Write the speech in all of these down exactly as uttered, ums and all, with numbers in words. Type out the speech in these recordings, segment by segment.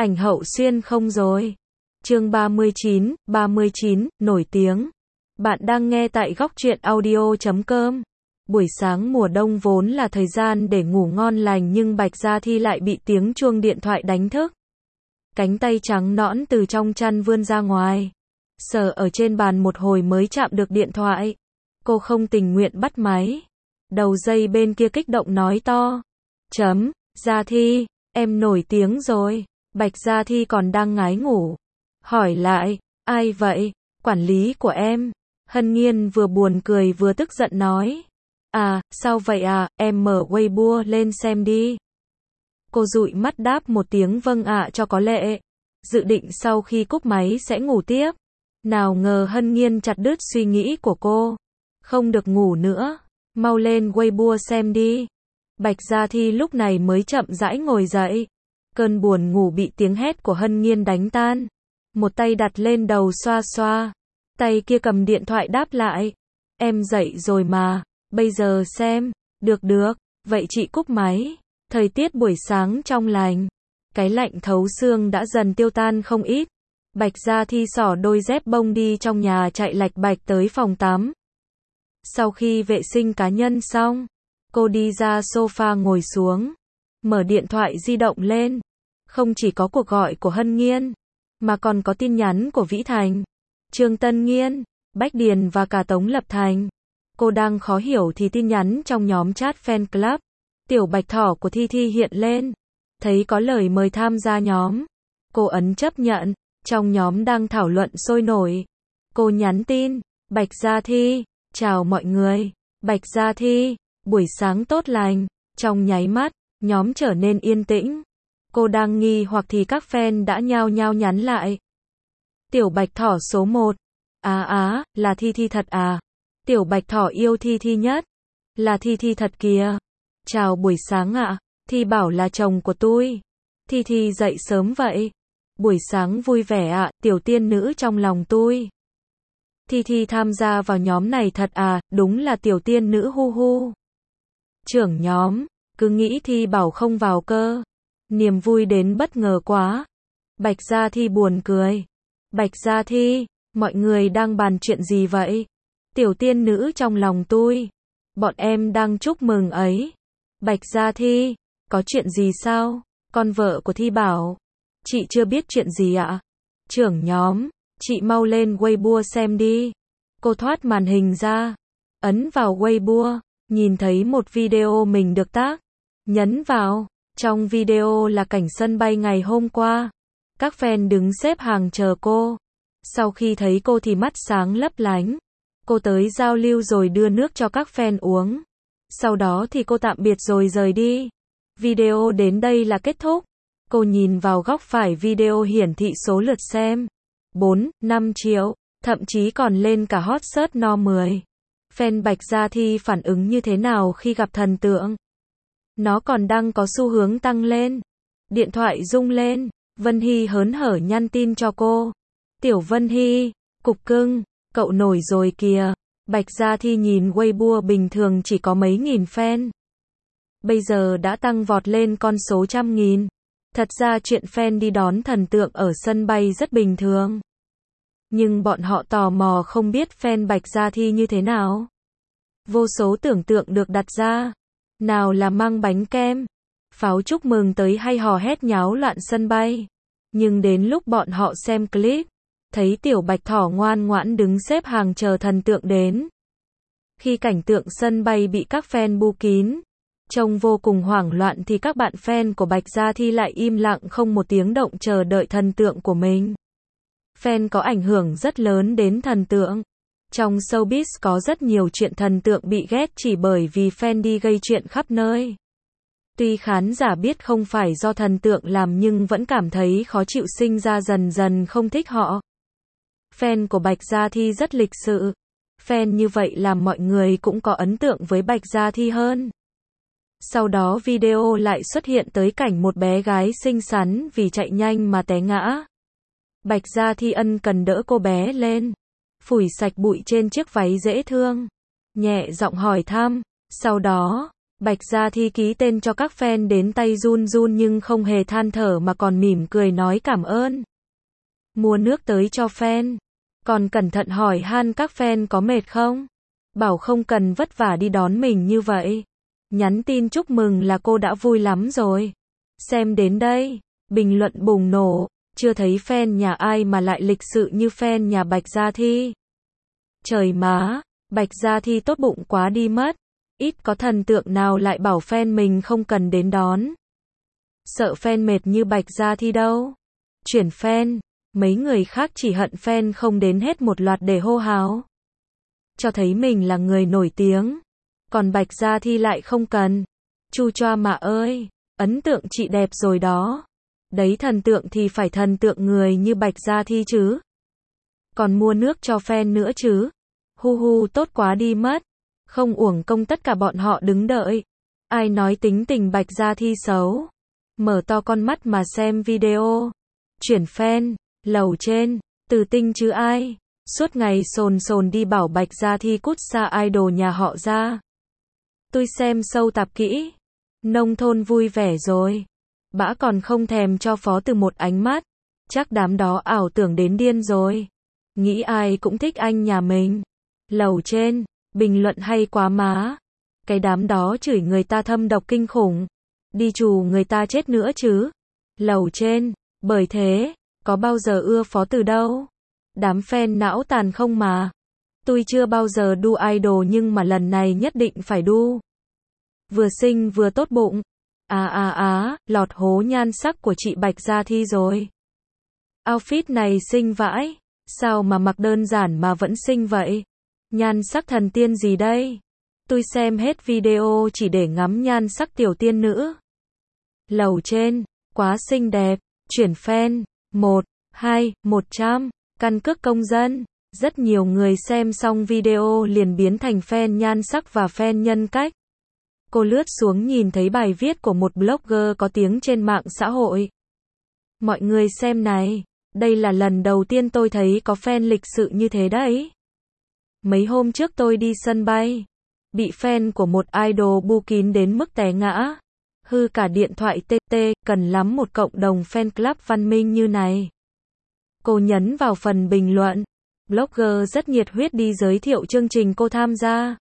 ảnh Hậu Xuyên không rồi. Chương ba mươi chín, ba mươi chín, nổi tiếng. Bạn đang nghe tại góc truyện audio chấm com. Buổi sáng mùa đông vốn là thời gian để ngủ ngon lành nhưng Bạch Gia Thi lại bị tiếng chuông điện thoại đánh thức. Cánh tay trắng nõn từ trong chăn vươn ra ngoài. Sờ ở trên bàn một hồi mới chạm được điện thoại. Cô không tình nguyện bắt máy. Đầu dây bên kia kích động nói to. Chấm, Gia Thi, em nổi tiếng rồi. Bạch Gia Thi còn đang ngái ngủ. Hỏi lại, ai vậy? Quản lý của em. Hân Nhiên vừa buồn cười vừa tức giận nói. À, sao vậy à, em mở Weibo lên xem đi. Cô dụi mắt đáp một tiếng vâng ạ cho có lệ. Dự định sau khi cúp máy sẽ ngủ tiếp. Nào ngờ Hân Nhiên chặt đứt suy nghĩ của cô. Không được ngủ nữa. Mau lên Weibo xem đi. Bạch Gia Thi lúc này mới chậm rãi ngồi dậy. Cơn buồn ngủ bị tiếng hét của Hân Nhiên đánh tan. Một tay đặt lên đầu xoa xoa. Tay kia cầm điện thoại đáp lại. Em dậy rồi mà. Bây giờ xem. Được được. Vậy chị cúp máy. Thời tiết buổi sáng trong lành. Cái lạnh thấu xương đã dần tiêu tan không ít. Bạch Gia Thi xỏ đôi dép bông đi trong nhà chạy lạch bạch tới phòng tắm. Sau khi vệ sinh cá nhân xong, cô đi ra sofa ngồi xuống. Mở điện thoại di động lên. Không chỉ có cuộc gọi của Hân Nhiên, mà còn có tin nhắn của Vĩ Thành, Trương Tân Nghiên, Bách Điền và cả Tống Lập Thành. Cô đang khó hiểu thì tin nhắn trong nhóm chat fan club, Tiểu Bạch Thỏ của Thi Thi hiện lên. Thấy có lời mời tham gia nhóm. Cô ấn chấp nhận. Trong nhóm đang thảo luận sôi nổi. Cô nhắn tin. Bạch Gia Thi. Chào mọi người. Bạch Gia Thi. Buổi sáng tốt lành. Trong nháy mắt, nhóm trở nên yên tĩnh. Cô đang nghi hoặc thì các fan đã nhao nhao nhắn lại. Tiểu Bạch Thỏ số một. Á á, là Thi Thi thật à? Tiểu Bạch Thỏ yêu Thi Thi nhất. Là Thi Thi thật kìa. Chào buổi sáng ạ. Thi bảo là chồng của tôi. Thi Thi dậy sớm vậy. Buổi sáng vui vẻ ạ, tiểu tiên nữ trong lòng tôi. Thi Thi tham gia vào nhóm này thật à, đúng là tiểu tiên nữ hu hu. Trưởng nhóm, cứ nghĩ Thi bảo không vào cơ. Niềm vui đến bất ngờ quá. Bạch Gia Thi buồn cười. Bạch Gia Thi, mọi người đang bàn chuyện gì vậy? Tiểu tiên nữ trong lòng tôi. Bọn em đang chúc mừng ấy. Bạch Gia Thi, có chuyện gì sao? Con vợ của Thi bảo. Chị chưa biết chuyện gì ạ? Trưởng nhóm, chị mau lên Weibo xem đi. Cô thoát màn hình ra. Ấn vào Weibo, nhìn thấy một video mình được tác. Nhấn vào. Trong video là cảnh sân bay ngày hôm qua. Các fan đứng xếp hàng chờ cô. Sau khi thấy cô thì mắt sáng lấp lánh. Cô tới giao lưu rồi đưa nước cho các fan uống. Sau đó thì cô tạm biệt rồi rời đi. Video đến đây là kết thúc. Cô nhìn vào góc phải video hiển thị số lượt xem. bốn, năm triệu. Thậm chí còn lên cả hot search no mười. Fan Bạch Gia Thi phản ứng như thế nào khi gặp thần tượng? Nó còn đang có xu hướng tăng lên. Điện thoại rung lên. Vân Hy hớn hở nhắn tin cho cô. Tiểu Vân Hy, cục cưng, cậu nổi rồi kìa. Bạch Gia Thi nhìn Weibo bình thường chỉ có mấy nghìn fan. Bây giờ đã tăng vọt lên con số trăm nghìn. Thật ra chuyện fan đi đón thần tượng ở sân bay rất bình thường. Nhưng bọn họ tò mò không biết fan Bạch Gia Thi như thế nào. Vô số tưởng tượng được đặt ra. Nào là mang bánh kem, pháo chúc mừng tới hay hò hét nháo loạn sân bay. Nhưng đến lúc bọn họ xem clip, thấy Tiểu Bạch Thỏ ngoan ngoãn đứng xếp hàng chờ thần tượng đến. Khi cảnh tượng sân bay bị các fan bu kín, trông vô cùng hoảng loạn thì các bạn fan của Bạch Gia Thi lại im lặng không một tiếng động chờ đợi thần tượng của mình. Fan có ảnh hưởng rất lớn đến thần tượng. Trong showbiz có rất nhiều chuyện thần tượng bị ghét chỉ bởi vì fan đi gây chuyện khắp nơi. Tuy khán giả biết không phải do thần tượng làm nhưng vẫn cảm thấy khó chịu, sinh ra dần dần không thích họ. Fan của Bạch Gia Thi rất lịch sự. Fan như vậy làm mọi người cũng có ấn tượng với Bạch Gia Thi hơn. Sau đó video lại xuất hiện tới cảnh một bé gái xinh xắn vì chạy nhanh mà té ngã. Bạch Gia Thi ân cần đỡ cô bé lên, phủi sạch bụi trên chiếc váy dễ thương, nhẹ giọng hỏi thăm. Sau đó, Bạch Gia Thi ký tên cho các fan đến tay run run nhưng không hề than thở mà còn mỉm cười nói cảm ơn. Mua nước tới cho fan. Còn cẩn thận hỏi han các fan có mệt không? Bảo không cần vất vả đi đón mình như vậy. Nhắn tin chúc mừng là cô đã vui lắm rồi. Xem đến đây, bình luận bùng nổ, chưa thấy fan nhà ai mà lại lịch sự như fan nhà Bạch Gia Thi. Trời má, Bạch Gia Thi tốt bụng quá đi mất. Ít có thần tượng nào lại bảo fan mình không cần đến đón. Sợ fan mệt như Bạch Gia Thi đâu. Chuyển fan, mấy người khác chỉ hận fan không đến hết một loạt để hô hào. Cho thấy mình là người nổi tiếng. Còn Bạch Gia Thi lại không cần. Chu choa mà ơi, ấn tượng chị đẹp rồi đó. Đấy thần tượng thì phải thần tượng người như Bạch Gia Thi chứ. Còn mua nước cho fan nữa chứ. Hu hu tốt quá đi mất. Không uổng công tất cả bọn họ đứng đợi. Ai nói tính tình Bạch Gia Thi xấu. Mở to con mắt mà xem video. Chuyển fan, lầu trên, từ tinh chứ ai. Suốt ngày sồn sồn đi bảo Bạch Gia Thi cút xa idol nhà họ ra. Tôi xem sâu tạp kỹ. Nông thôn vui vẻ rồi. Bã còn không thèm cho Phó Từ một ánh mắt. Chắc đám đó ảo tưởng đến điên rồi. Nghĩ ai cũng thích anh nhà mình. Lầu trên, bình luận hay quá má. Cái đám đó chửi người ta thâm độc kinh khủng. Đi trù người ta chết nữa chứ. Lầu trên, bởi thế, có bao giờ ưa Phó Từ đâu. Đám fan não tàn không mà. Tôi chưa bao giờ đu idol nhưng mà lần này nhất định phải đu. Vừa xinh vừa tốt bụng. À à à, lọt hố nhan sắc của chị Bạch Gia Thi rồi. Outfit này xinh vãi. Sao mà mặc đơn giản mà vẫn xinh vậy? Nhan sắc thần tiên gì đây? Tôi xem hết video chỉ để ngắm nhan sắc tiểu tiên nữ. Lầu trên, quá xinh đẹp. Chuyển fan, một, hai, một trăm, căn cước công dân. Rất nhiều người xem xong video liền biến thành fan nhan sắc và fan nhân cách. Cô lướt xuống nhìn thấy bài viết của một blogger có tiếng trên mạng xã hội. Mọi người xem này, đây là lần đầu tiên tôi thấy có fan lịch sự như thế đấy. Mấy hôm trước tôi đi sân bay, bị fan của một idol bu kín đến mức té ngã. Hư cả điện thoại tê tê, cần lắm một cộng đồng fan club văn minh như này. Cô nhấn vào phần bình luận. Blogger rất nhiệt huyết đi giới thiệu chương trình cô tham gia.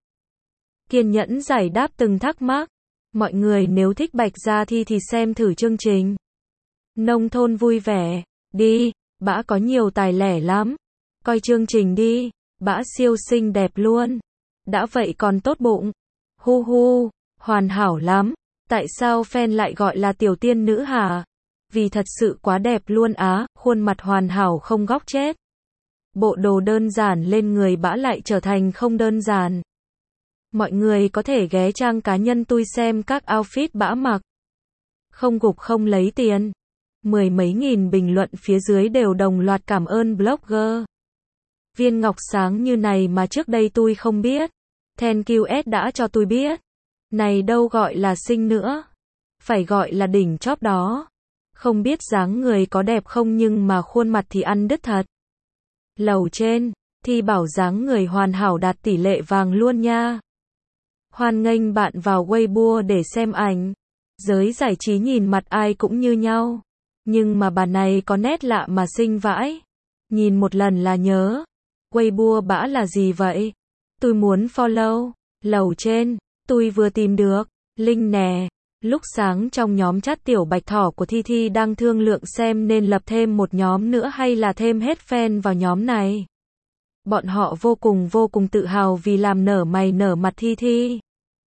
Kiên nhẫn giải đáp từng thắc mắc. Mọi người nếu thích Bạch Gia Thi thì xem thử chương trình. Nông thôn vui vẻ. Đi, bã có nhiều tài lẻ lắm. Coi chương trình đi, bã siêu xinh đẹp luôn. Đã vậy còn tốt bụng. Hu hu, hoàn hảo lắm. Tại sao fan lại gọi là tiểu tiên nữ hả? Vì thật sự quá đẹp luôn á, khuôn mặt hoàn hảo không góc chết. Bộ đồ đơn giản lên người bã lại trở thành không đơn giản. Mọi người có thể ghé trang cá nhân tôi xem các outfit bã mặc. Không gục không lấy tiền. Mười mấy nghìn bình luận phía dưới đều đồng loạt cảm ơn blogger. Viên ngọc sáng như này mà trước đây tôi không biết. Thank you S đã cho tôi biết. Này đâu gọi là xinh nữa. Phải gọi là đỉnh chóp đó. Không biết dáng người có đẹp không nhưng mà khuôn mặt thì ăn đứt thật. Lầu trên, Thi bảo dáng người hoàn hảo đạt tỷ lệ vàng luôn nha. Hoan nghênh bạn vào Weibo để xem ảnh. Giới giải trí nhìn mặt ai cũng như nhau. Nhưng mà bà này có nét lạ mà xinh vãi. Nhìn một lần là nhớ. Weibo bã là gì vậy? Tôi muốn follow. Lầu trên, tôi vừa tìm được. Link nè. Lúc sáng trong nhóm chat tiểu bạch thỏ của Thi Thi đang thương lượng xem nên lập thêm một nhóm nữa hay là thêm hết fan vào nhóm này. Bọn họ vô cùng vô cùng tự hào vì làm nở mày nở mặt Thi Thi.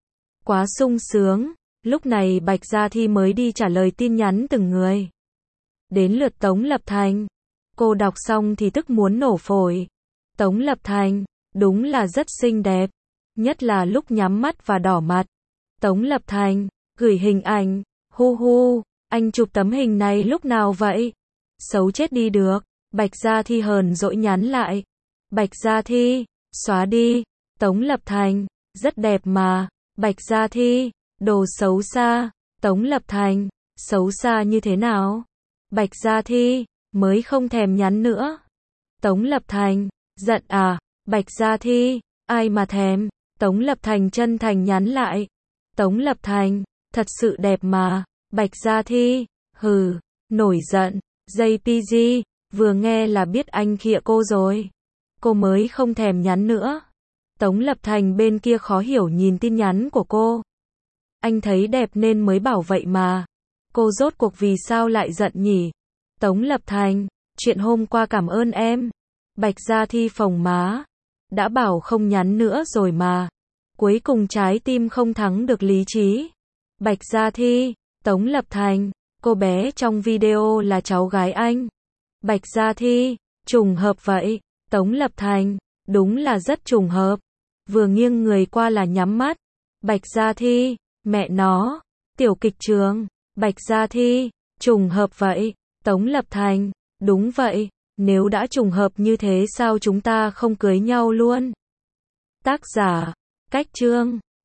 Quá sung sướng. Lúc này Bạch Gia Thi mới đi trả lời tin nhắn từng người. Đến lượt Tống Lập Thành. Cô đọc xong thì tức muốn nổ phổi. Tống Lập Thành, đúng là rất xinh đẹp. Nhất là lúc nhắm mắt và đỏ mặt. Tống Lập Thành, gửi hình ảnh. Hu hu, anh chụp tấm hình này lúc nào vậy? Xấu chết đi được. Bạch Gia Thi hờn dỗi nhắn lại. Bạch Gia Thi, xóa đi. Tống Lập Thành, rất đẹp mà. Bạch Gia Thi, đồ xấu xa. Tống Lập Thành, xấu xa như thế nào? Bạch Gia Thi, mới không thèm nhắn nữa. Tống Lập Thành, giận à? Bạch Gia Thi, ai mà thèm? Tống Lập Thành chân thành nhắn lại. Tống Lập Thành, thật sự đẹp mà. Bạch Gia Thi, hừ, nổi giận. gi pê giê, vừa nghe là biết anh khịa cô rồi. Cô mới không thèm nhắn nữa. Tống Lập Thành bên kia khó hiểu nhìn tin nhắn của cô. Anh thấy đẹp nên mới bảo vậy mà. Cô rốt cuộc vì sao lại giận nhỉ? Tống Lập Thành, chuyện hôm qua cảm ơn em. Bạch Gia Thi phồng má. Đã bảo không nhắn nữa rồi mà. Cuối cùng trái tim không thắng được lý trí. Bạch Gia Thi, Tống Lập Thành, cô bé trong video là cháu gái anh. Bạch Gia Thi, trùng hợp vậy. Tống Lập Thành, đúng là rất trùng hợp. Vừa nghiêng người qua là nhắm mắt. Bạch Gia Thi, mẹ nó, tiểu kịch trường. Bạch Gia Thi, trùng hợp vậy. Tống Lập Thành, đúng vậy, nếu đã trùng hợp như thế sao chúng ta không cưới nhau luôn? Tác giả, Cách Chương.